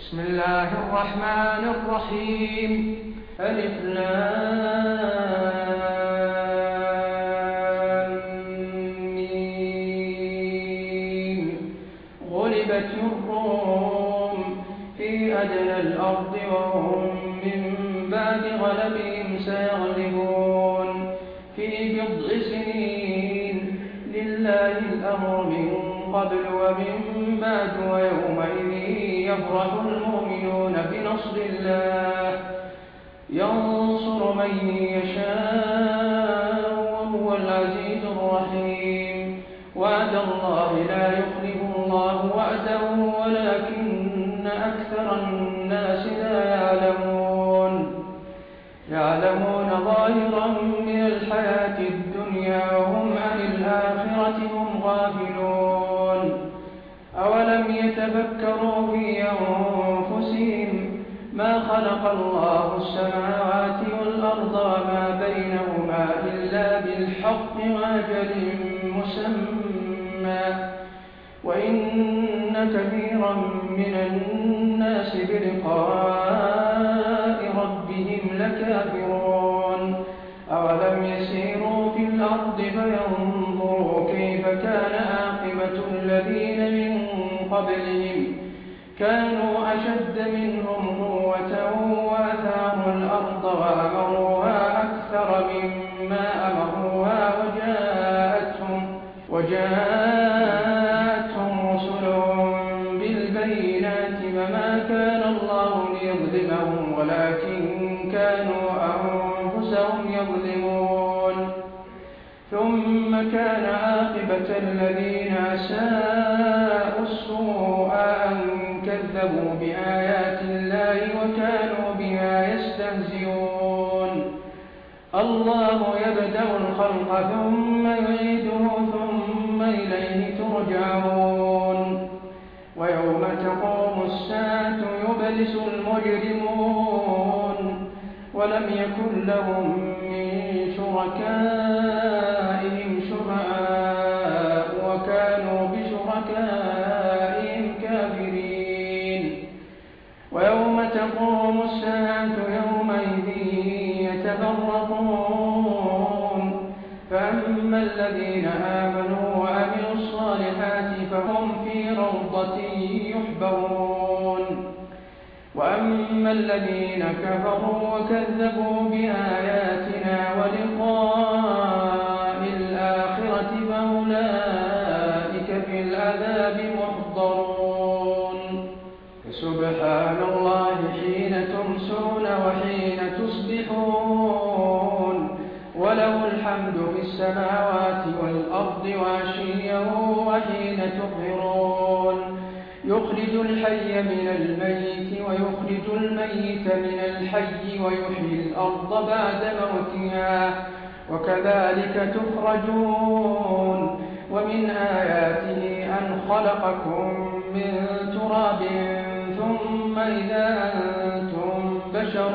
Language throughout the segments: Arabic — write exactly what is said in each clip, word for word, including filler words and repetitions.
بسم الله الرحمن الرحيم. ألف لام ميم. غلبت الروم في أدنى الأرض وهم من بعد غلبهم سيغلبون في بضع سنين. لله الأمر من قبل ومن بعد ويومئذ يفرح المؤمنون بنصر الله ينصر من يشاء وهو العزيز الرحيم. وعد الله لا يخلف الله وعده ولكن أكثر الناس لا يعلمون يعلمون ظاهرا من الحياة الدنيا وهم عن الآخرة هم غافلون. أولم يتفكروا في أنفسهم ما خلق الله السماوات والأرض وما بينهما إلا بالحق وأجل مسمى وإن كثيرا من الناس بلقاء ربهم لكافرون. أولم يسيروا في الأرض فينظروا كيف كان عاقبة الذين من قبلهم كانوا أشد منهم قوة وأثاروا الأرض وأمروها أكثر مما أمروها وجاءتهم, وجاءتهم رسلهم بالبينات وما كان الله ليظلمهم ولكن كانوا أنفسهم يظلمون. ثم كان عاقبة الذين أساءوا السوء أن كذبوا بآيات الله وكانوا بها يستهزئون. الله يبدأ الخلق ثم يعيده ثم إليه ترجعون. ويوم تقوم الساعة يبلس المجرمون ولم يكن لهم من شركائهم شفعاء وكانوا بشركائهم كافرين. ويوم تقوم الساعة يومئذ يتفرقون فأما الذين آمنوا وعملوا الصالحات فهم في روضة يحبرون وأما الذين كفروا وكذبوا بآياتنا ولقاء الآخرة فأولئك في العذاب محضرون. فسبحان الله حين تمسون وحين تصبحون وله الحمد في السماوات والأرض وعشيا وحين تظهرون. يخرج الحي من الميت ويخرج الميت من الحي ويحيي الأرض بعد موتها وكذلك تخرجون. ومن آياته أن خلقكم من تراب ثم إذا أنتم بشر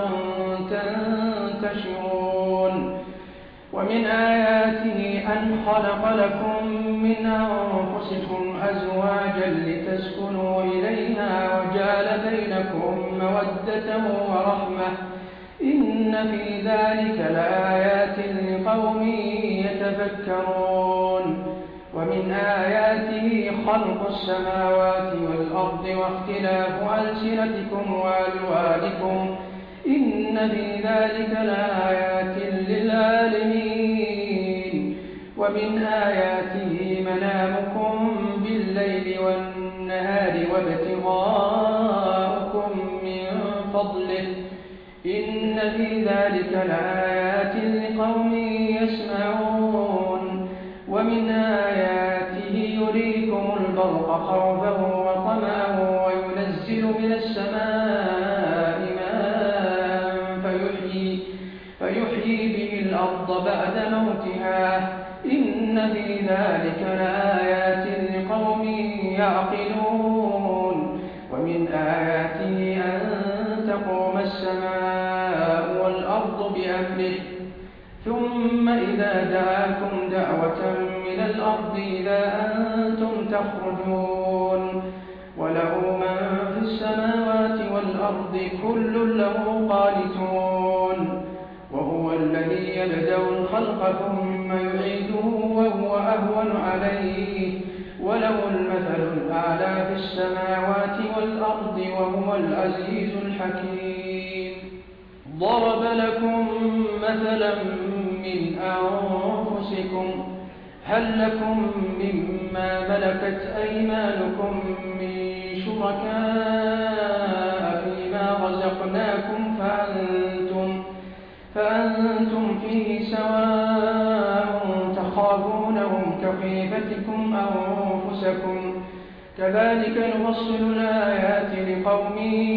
تنتشرون. ومن آياته أن خلق لكم من أنفسكم أزواجا لتسكنوا إليها وجعل بينكم مودة ورحمة إن في ذلك لآيات لقوم يتفكرون. ومن آياته خلق السماوات والأرض واختلاف ألسنتكم وألوانكم إن في ذلك لآيات للعالمين. ومن آياته منامكم بالليل والنهار وابتغاؤكم من فضله إن في ذلك لآيات لقوم يسمعون. ومن آياته يريكم البرق خوفا وطمعا وينزل من السماء ماء فيحيي, فيحيي به الأرض بعد موتها إن في ذلك لآيات لقوم يعقلون. ومن آياته أن تقوم السماء والأرض بأمره ثم إذا دعاكم دعوة من الأرض إذا أنتم تخرجون. وله من في السماوات والأرض كل له قانتون وهو الذي يبدأ الخلق ثم يعيده وهو أهون عليه وله المثل الأعلى في السماوات والأرض وهو العزيز الحكيم ضرب لكم مثلا من أنفسكم هل لكم مما ملكت أيمانكم من شركاء فيما رزقناكم فأنتم, فأنتم فيه سواء تخافونهم كخيفتكم أنفسكم كذلك نفصل الآيات لقوم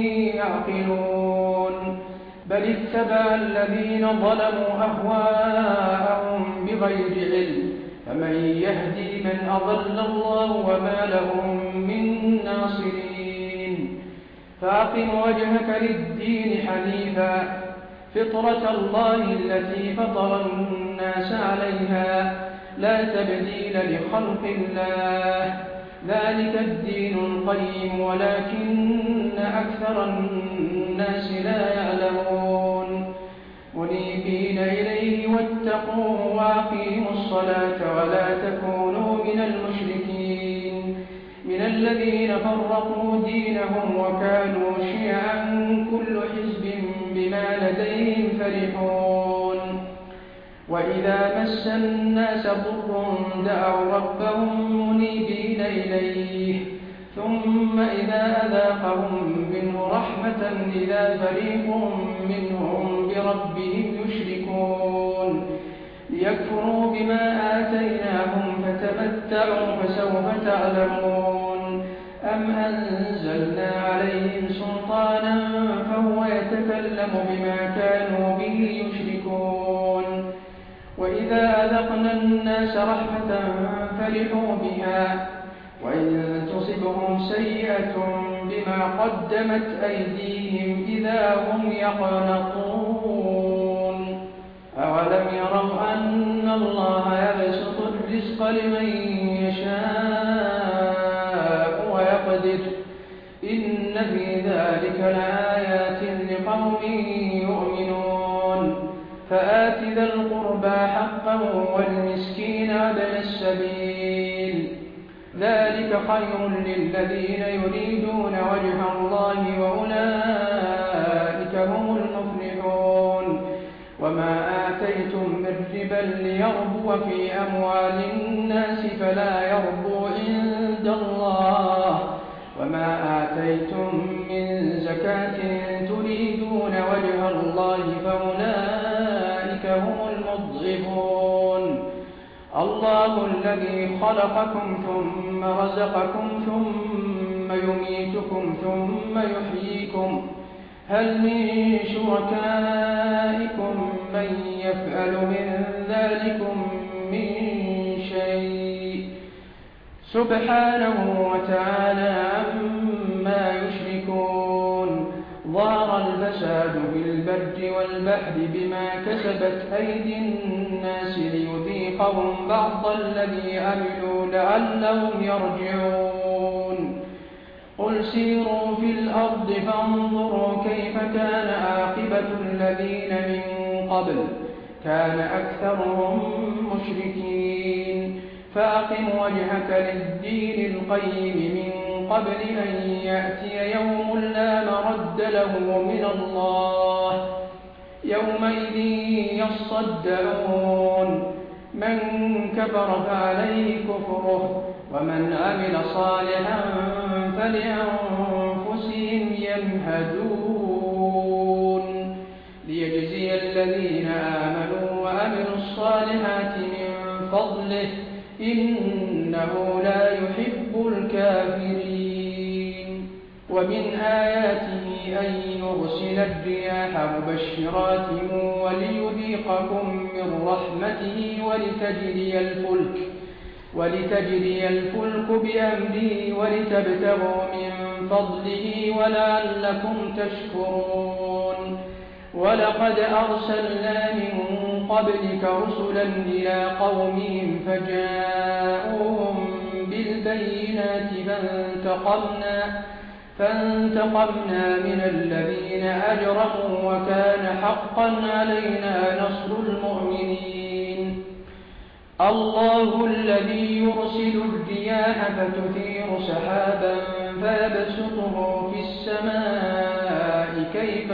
يعقلون بل اتبع الذين ظلموا أهواءهم بغير علم فمن يهدي من أضل الله وما لهم من ناصرين فأقم وجهك للدين حنيفا فطرة الله التي فطر الناس عليها لا تبديل لخلق الله ذلك الدين القيم ولكن أكثر الناس لا يعلمون منيبين إليه واتقوه وأقيموا الصلاة ولا تكونوا من المشركين من الذين فرقوا دينهم وكانوا شيعا كل حزب بما لديهم فرحون وإذا مس الناس ضر دعوا ربهم منيبين إليه ثم إذا أذاقهم منه رحمة إذا فريق منهم بربهم يشركون ليكفروا بما آتيناهم فتمتعوا فسوف تعلمون أم أنزلنا عليهم سلطانا فهو يتكلم بما كانوا به يشركون وإذا أذقنا الناس رحمة فرحوا بها وإن تصبهم سيئة بما قدمت أيديهم إذا هم يقنطون أولم يروا أن الله يبسط الرزق لمن يشاء ويقدر إن في ذلك لآيات لقوم يؤمنون فآت ذا القربى حقه والمسكين وابن السبيل ذلك خير للذين يريدون وجه الله وأولئك هم المفلحون وما آتيتم من ربا ليربو في أموال الناس فلا يربو عند الله وما آتيتم من زكاة تريدون وجه الله فأولئك هم المضعفون الله الذي خلقكم ثم رزقكم ثم يميتكم ثم يحييكم هل من شركائكم من يفعل من ذلكم من شيء سبحانه وتعالى عما يشركون ظهر الفساد في البر والبحر بما كسبت أيدي الناس ليذيقهم بعض الذي عملوا لعلهم يرجعون قل سيروا في الأرض فانظروا كيف كان عاقبة الذين من قبل كان أكثرهم مشركين فأقم وجهك للدين القيم من قبل أن يأتي يوم لا مرد له من الله يومئذ يصدعون من كفر فعليه كفره ومن عمل صالحا فلأنفسهم يمهدون ليجزي الذين آمنوا وعملوا الصالحات من فضله إنه لا يحب الكافرين ومن آياته أن يرسل الرياح مبشرات وليذيقكم من رحمته ولتجري الفلك ولتجري الفلك بأمره ولتبتغوا من فضله ولعلكم تشكرون ولقد أرسلنا من قبلك رسلا إلى قومهم فجاءوهم بالبينات فانتقمنا, فانتقمنا من الذين أجرموا وكان حقا علينا نصر المؤمنين. الله الذي يرسل الرياح فتثير سحابا فيبسطه في السماء كيف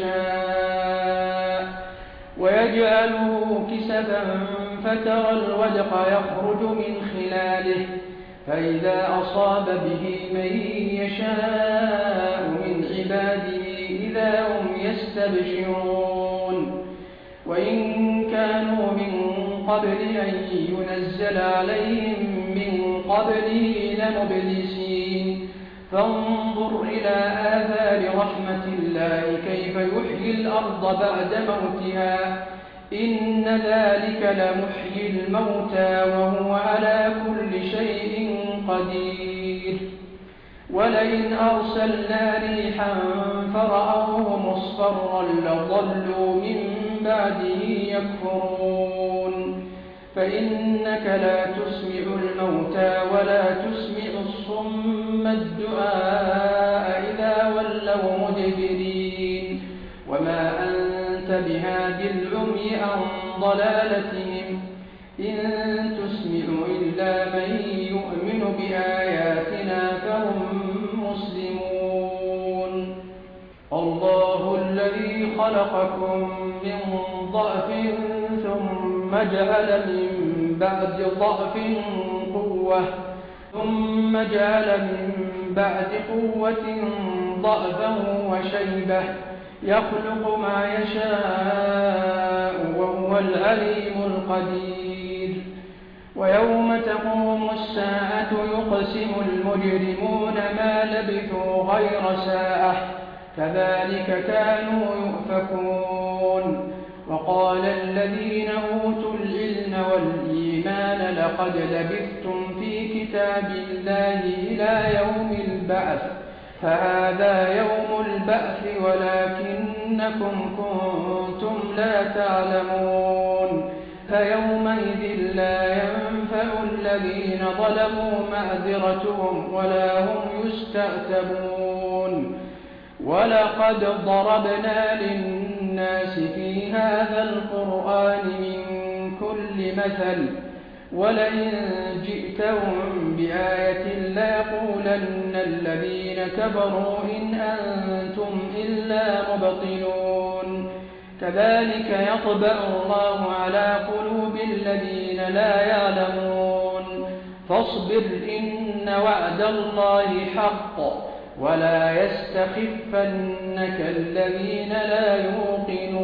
يشاء ويجعله كسفا فترى الودق يخرج من خلاله فإذا أصاب به من يشاء من عباده إذا هم يستبشرون. وإن كانوا من قبل أن ينزل عليهم من قبله لمبلسين. فانظر إلى آثار رحمة الله كيف يحيي الأرض بعد موتها إن ذلك لمحيي الموتى وهو على كل شيء قدير. ولئن أرسلنا ريحا فرأوه مصفرا لظلوا من بعده يكفرون. فإنك لا تسمع الموتى ولا تسمع الصم الدعاء إذا ولوا مدبرين. وما أنت بهاد العمي عن ضلالتهم إن تسمع إلا من يؤمن بآياتنا فهم مسلمون. الله الذي خلقكم من ضعف ثم جعل من بعد ضعف قوة ثم جعل من بعد قوة ضعفا وشيبة يخلق ما يشاء وهو العليم القدير. ويوم تقوم الساعة يقسم المجرمون ما لبثوا غير ساعة كذلك كانوا يؤفكون. وقال الذين أوتوا العلم والإيمان لقد لبثتم في كتاب الله إلى يوم البعث فهذا يوم البعث ولكنكم كنتم لا تعلمون. فيومئذ لا ينفع الذين ظلموا معذرتهم ولا هم يستعتبون. ولقد ضربنا للناس في هذا القرآن من كل مثل ولئن جئتهم بآية ليقولن الذين كفروا إن أنتم إلا مبطلون. كذلك يطبع الله على قلوب الذين لا يعلمون. فاصبر إن وعد الله حق ولا يستخفنك الذين لا يوقنون.